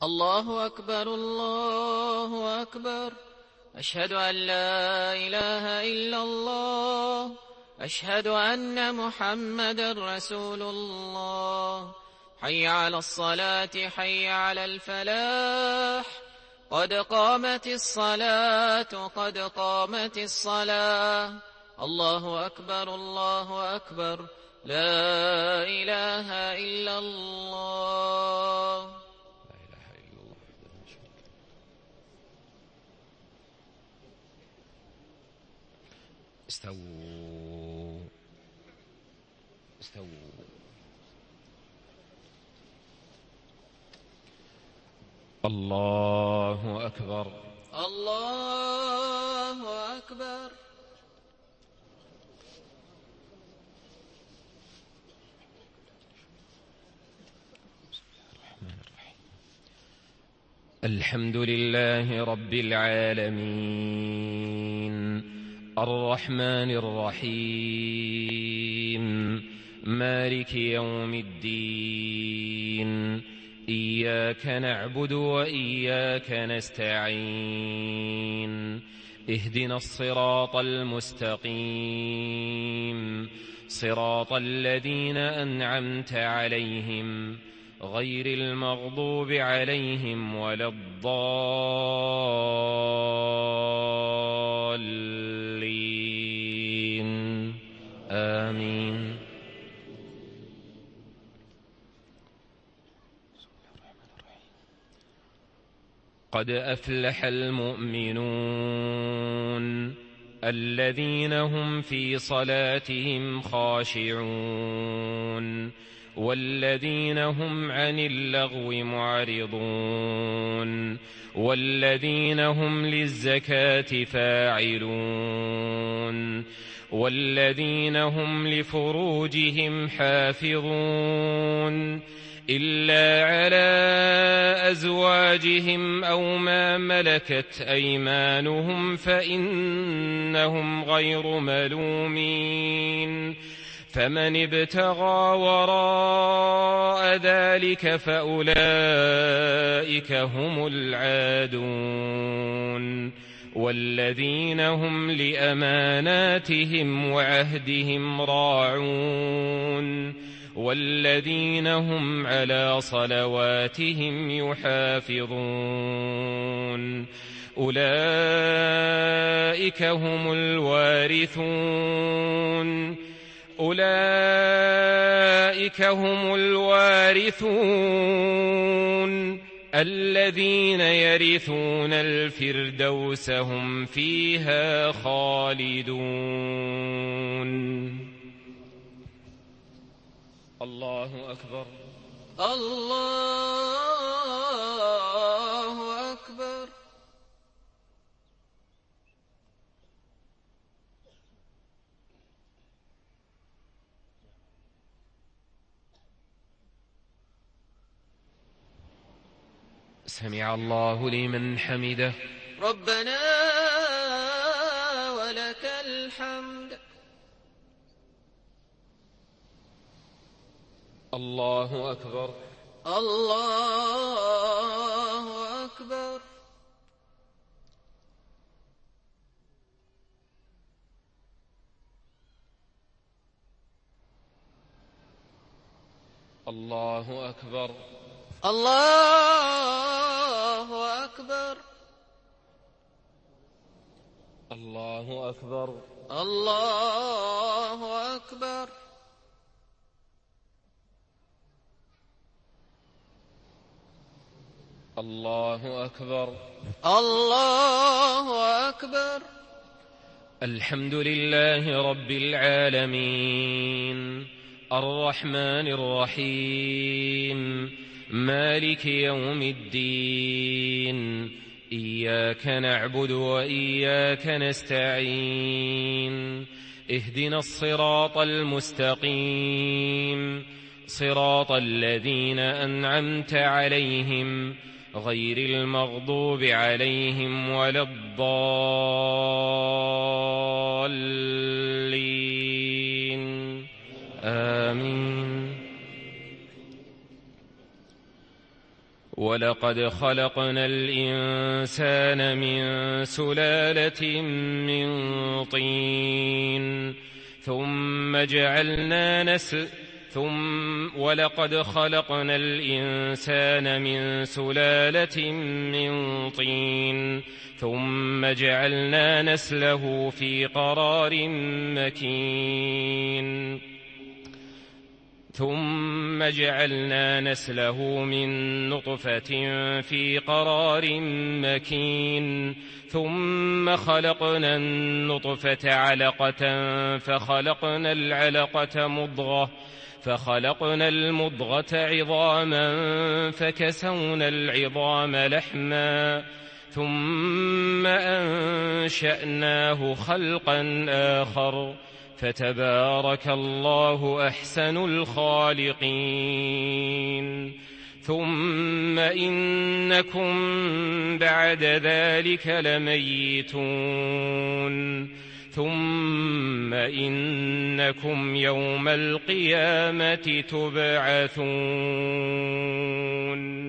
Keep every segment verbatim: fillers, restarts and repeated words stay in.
الله أكبر الله أكبر. أشهد أن لا إله إلا الله. أشهد أن محمدا رسول الله. حي على الصلاة حي على الفلاح. قد قامت الصلاة قد قامت الصلاة. الله أكبر الله أكبر. لا إله إلا الله. استووا استووا. الله أكبر الله أكبر. الحمد لله رب العالمين الرحمن الرحيم مالك يوم الدين. إياك نعبد وإياك نستعين. اهدنا الصراط المستقيم صراط الذين أنعمت عليهم غير المغضوب عليهم ولا الضالين. آمين. قد أفلح المؤمنون الذين هم في صلاتهم خاشعون والذين هم عن اللغو معرضون والذين هم للزكاة فاعلون والذين هم لفروجهم حافظون إلا على أزواجهم أو ما ملكت أيمانهم فإنهم غير ملومين. فمن ابتغى وراء ذلك فأولئك هم العادون والذين هم لأماناتهم وعهدهم راعون والذين هم على صلواتهم يحافظون. أولئك هم الوارثون أولئك هم الوارثون الذين يرثون الفردوس هم فيها خالدون. الله أكبر الله أكبر. سمع الله لمن حمده. ربنا ولك الحمد. الله أكبر الله أكبر. الله أكبر الله أكبر. الله أكبر الله أكبر. الله أكبر الله أكبر. الحمد لله رب العالمين الرحمن الرحيم مالك يوم الدين. إياك نعبد وإياك نستعين. اهدنا الصراط المستقيم صراط الذين أنعمت عليهم غير المغضوب عليهم ولا الضالين. آمين. ولقد خلقنا الإنسان من سلالة من طين ثم جعلنا نسل ثم ولقد خلقنا الإنسان من سلالة من طين ثم جعلنا نسله في قرار مكين ثم جعلنا نسله من نطفة في قرار مكين ثم خلقنا النطفة علقة فخلقنا العلقة مضغة فخلقنا المضغة عظاما فكسونا العظام لحما ثم أنشأناه خلقا آخر فتبارك الله أحسن الخالقين ثم إنكم بعد ذلك لميتون ثم إنكم يوم القيامة تبعثون.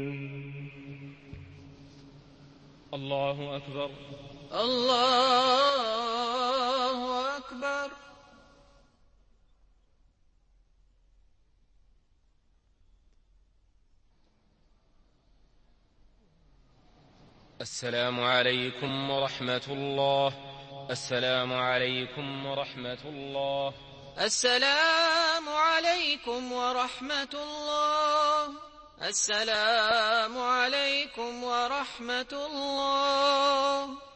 الله أكبر. الله أكبر. السلام عليكم ورحمة الله. السلام عليكم ورحمة الله. السلام عليكم ورحمة الله. السلام عليكم ورحمة الله.